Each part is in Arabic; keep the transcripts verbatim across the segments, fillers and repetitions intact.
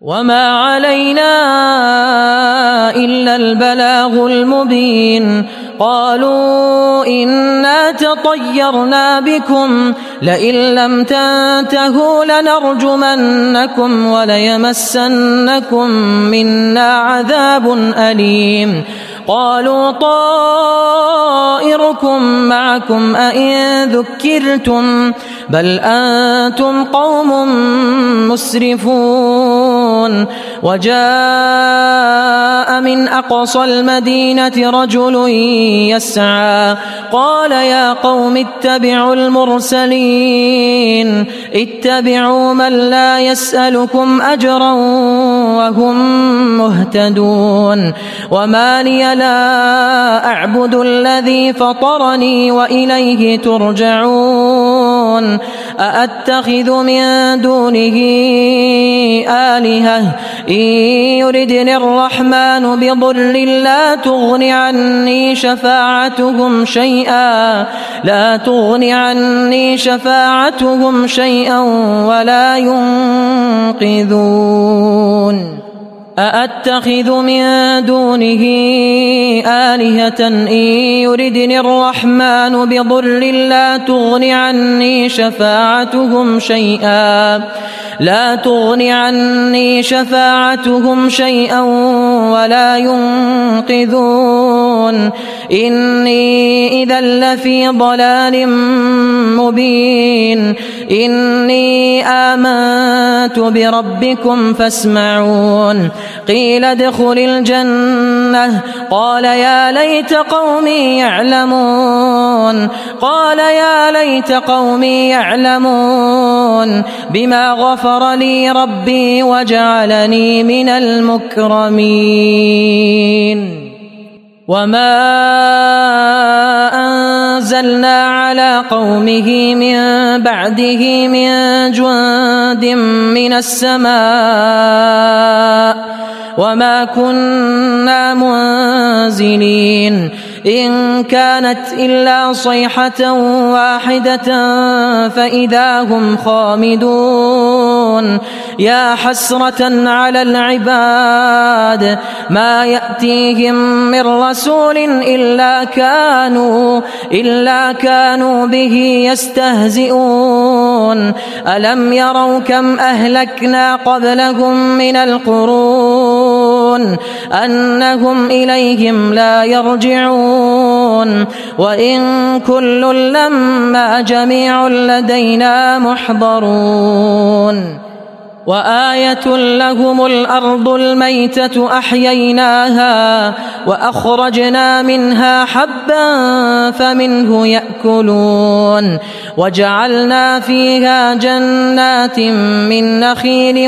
وما علينا إلا البلاغ المبين. قالوا إنا تطيرنا بكم لئن لم تنتهوا لنرجمنكم وليمسنكم منا عذاب أليم. قالوا طائركم معكم أئن ذكرتم بل أنتم قوم مسرفون. وجاء من أقصى المدينة رجل يسعى قال يا قوم اتبعوا المرسلين اتبعوا من لا يسألكم أجرا وهم مهتدون. وما لي لا أعبد الذي فطرني وإليه ترجعون. أأتخذ من دونه آلهة إن يردني الرحمن بضر لا تغن عني شفاعتهم شيئا لا تغن عني شفاعتهم شيئا ولا ينقذون. أأتخذ من دونه آلهة إن يردني الرحمن بضر لا تغن عني شفاعتهم شيئا لا تغن عني شفاعتهم شيئا ولا ينقذون. إني إذا لفي ضلال مبين. إني آمنت بربكم فاسمعون. قيل ادخل الجنة قال يا ليت قومي يعلمون قال يا ليت قومي يعلمون بما غفر لي ربي وجعلني من المكرمين. وما أنزلنا على قومه من بعده من جند من السماء وما كنا منزلين. إن كانت إلا صيحة واحدة فإذا هم خامدون. يا حسرة على العباد ما يأتيهم من رسول إلا كانوا إلا كانوا به يستهزئون. ألم يروا كم أهلكنا قبلهم من القرون أنهم إليهم لا يرجعون. وإن كل لما جميع لدينا محضرون. وآية لهم الأرض الميتة أحييناها وأخرجنا منها حبا فمنه يأكلون. وجعلنا فيها جنات من نخيل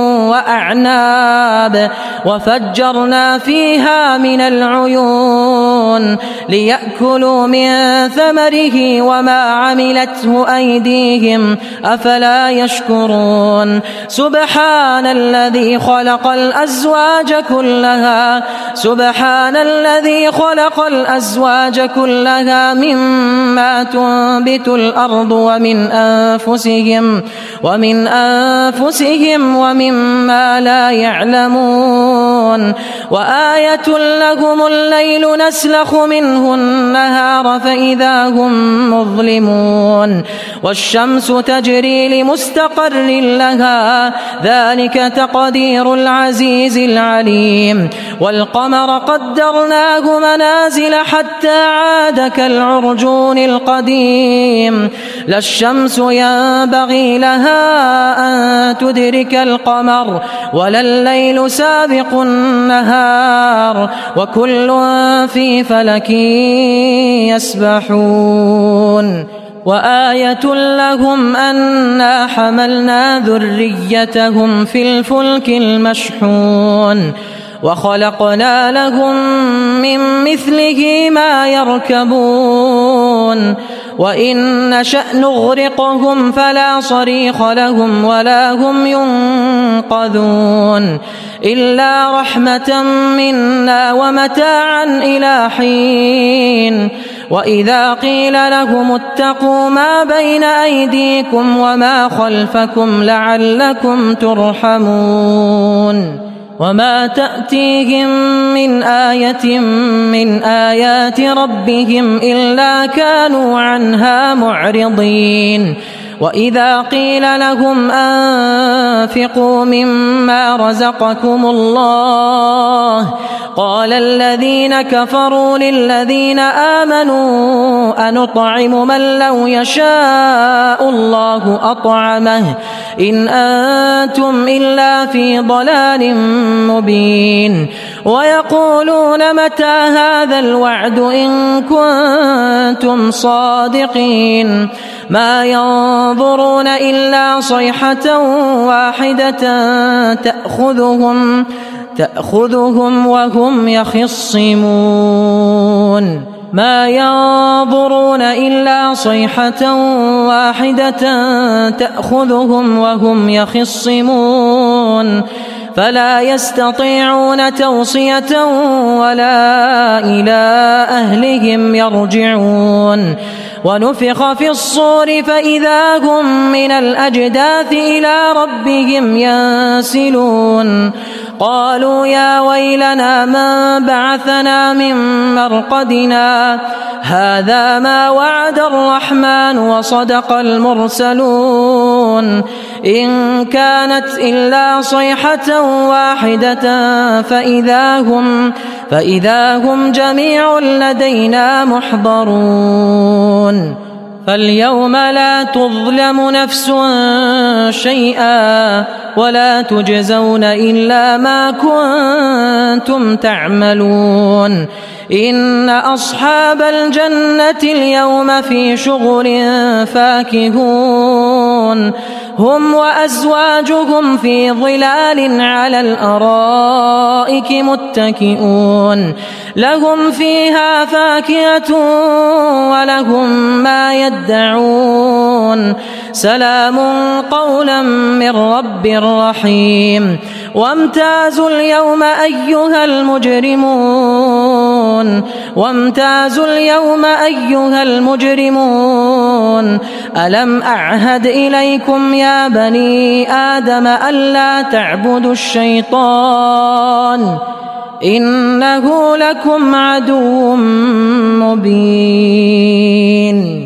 وأعناب وفجرنا فيها من العيون ليأكلوا من ثمره وما عملته أيديهم أفلا يشكرون. سبحان الذي خلق الأزواج كلها سبحان الذي خلق الأزواج كلها مما تنبت الأرض ومن أنفسهم ومن أنفسهم ومما لا يعلمون. وآية لهم الليل نسلخ منه النهار فإذا هم مظلمون. والشمس تجري لمستقر لها ذلك تقدير العزيز العليم. والقمر قدرناه منازل حتى عاد كالعرجون القديم. لا الشمس ينبغي لها أن تدرك القمر ولا الليل سابق النهار وكل في فلك يسبحون. وآية لهم أنا حملنا ذريتهم في الفلك المشحون وخلقنا لهم من مثله ما يركبون. وإن نشأ نغرقهم فلا صريخ لهم ولا هم ينقذون إلا رحمة منا ومتاعا إلى حين. وإذا قيل لهم اتقوا ما بين أيديكم وما خلفكم لعلكم ترحمون. وما تأتيهم من آية من آيات ربهم إلا كانوا عنها معرضين وإذا قيل لهم أنفقوا مما رزقكم الله قال الذين كفروا للذين آمنوا أنطعم من لو يشاء الله أطعمه إن أنتم إلا في ضلال مبين ويقولون متى هذا الوعد إن كنتم صادقين ما ينظرون إلا صيحة واحدة تأخذهم تأخذهم وهم يخصمون ما ينظرون إلا صيحة واحدة تأخذهم وهم يخصمون فلا يستطيعون توصية ولا إلى أهلهم يرجعون ونفخ في الصور فإذا هم من الأجداث إلى ربهم ينسلون قالوا يا ويلنا من بعثنا من مرقدنا هذا ما وعد الرحمن وصدق المرسلون إن كانت إلا صيحة واحدة فإذا هم فإذا هم جميع لدينا محضرون فاليوم لا تظلم نفس شيئا ولا تجزون إلا ما كنتم تعملون إن أصحاب الجنة اليوم في شغل فاكهون هم وأزواجهم في ظلال على الأرائك متكئون لهم فيها فاكهة ولهم ما يدعون سلام قولا من رب رحيم وامتازوا اليوم أيها المجرمون وامتازوا اليوم أيها المجرمون ألم أعهد إليكم يا بني آدم ألا تعبدوا الشيطان إنه لكم عدو مبين.